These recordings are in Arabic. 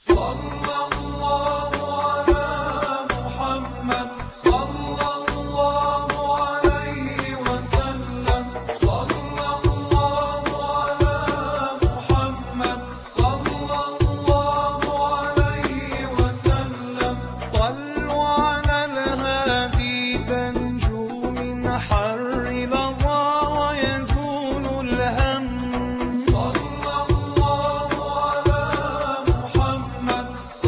صلى الله على محمد صلى الله عليه وسلم صلى الله على محمد صلى الله عليه وسلم صلوا على الهادي تنجو من حر لظى ويزول الهم صلى الله على محمد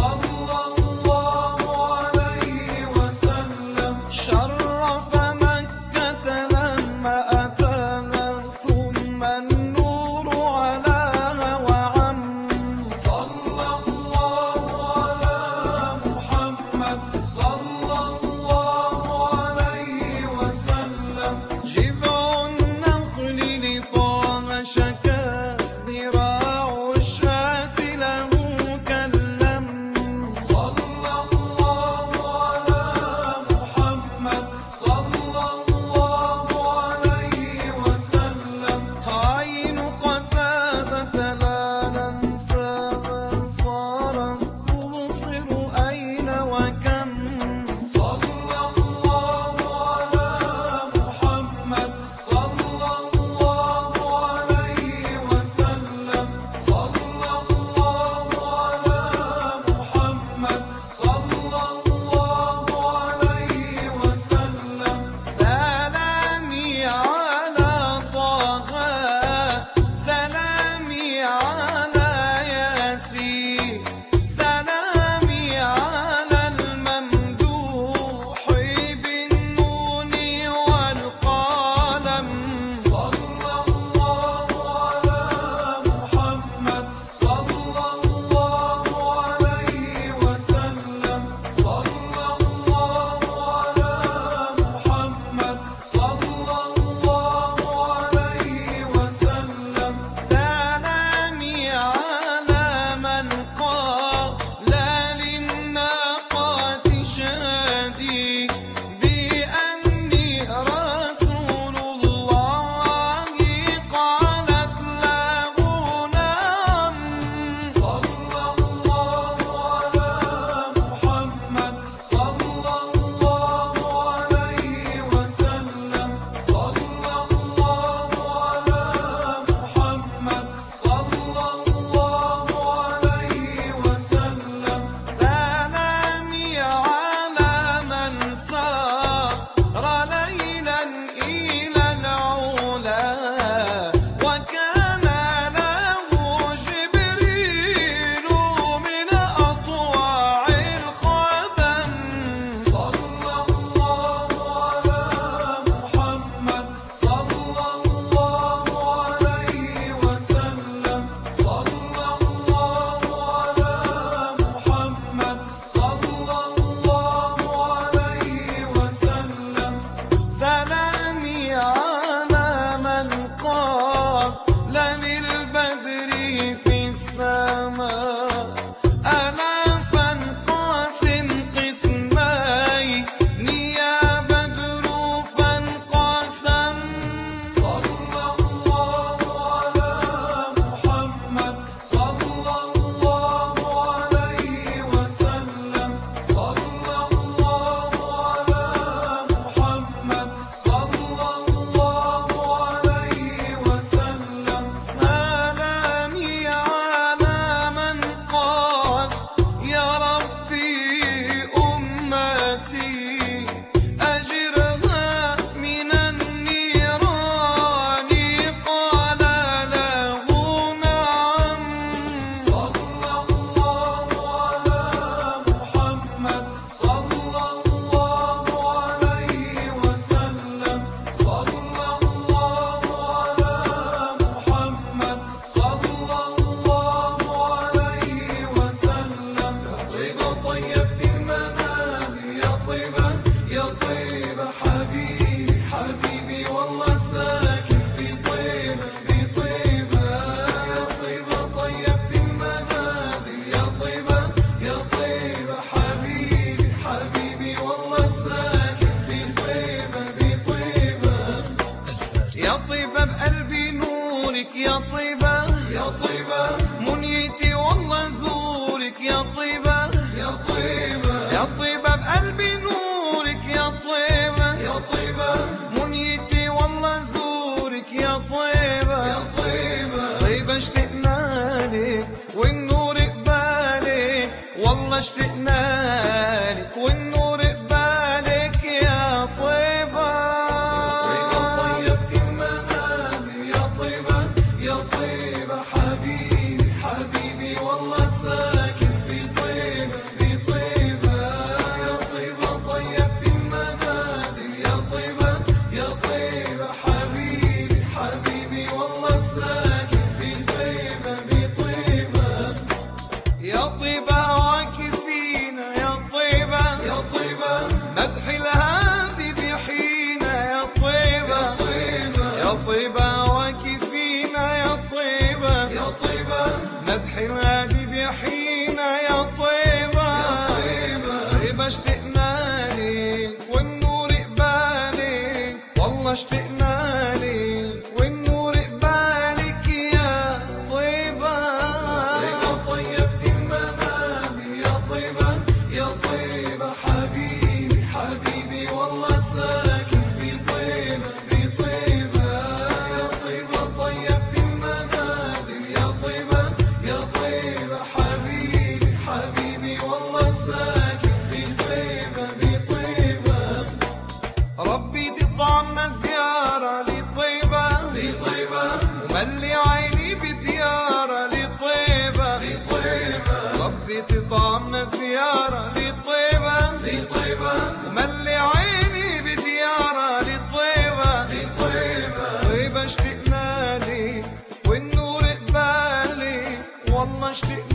يا طيبة يا طيبة يا طيبة بقلبي نورك يا طيبة يا طيبة منيتي والله زورك يا طيبة يا طيبة طيبة اشتقنا لك والنور قبالك والله اشتقنا لك والنور قبالك يا طيبة طيبت المنازل يا طيبة يا طيبة حبيبي حبيبي والله ساكن بطيبة بطيبة يا طيبة طيبت المنازل يا طيبة يا طيبة حبيبي حبيبي والله ساكن بطيبة بطيبة يا طيبة واكفينا يا طيبة يا طيبة مدح الهادي بيحيينا يا طيبة يا طيبة واكفينا يا طيبة يا طيبة مدح الهادي بيحيينا يا طيبة طيبة اشتقنا لك والنور قبالك والله اشتقنا لك والنور قبالك يا طيبة طيبت المنازل يا طيبة يا طيبة حبيبي حبيبي والله ساكن بطيبة بطيبة يا طيبة طيبت المنازل يا طيبة يا طيبة حبيبي حبيبي والله ساكن بطيبة بطيبة ربي تطعمنا زيارة لطيبة لطيبة وملي عيني بزيارة لطيبة لطيبة ربي تطعمنا زيارة لطيبة لطيبة وملي عيني بزيارة لطيبة لطيبة طيبة اشتقنا لك والنور قبالك والله اشتقنا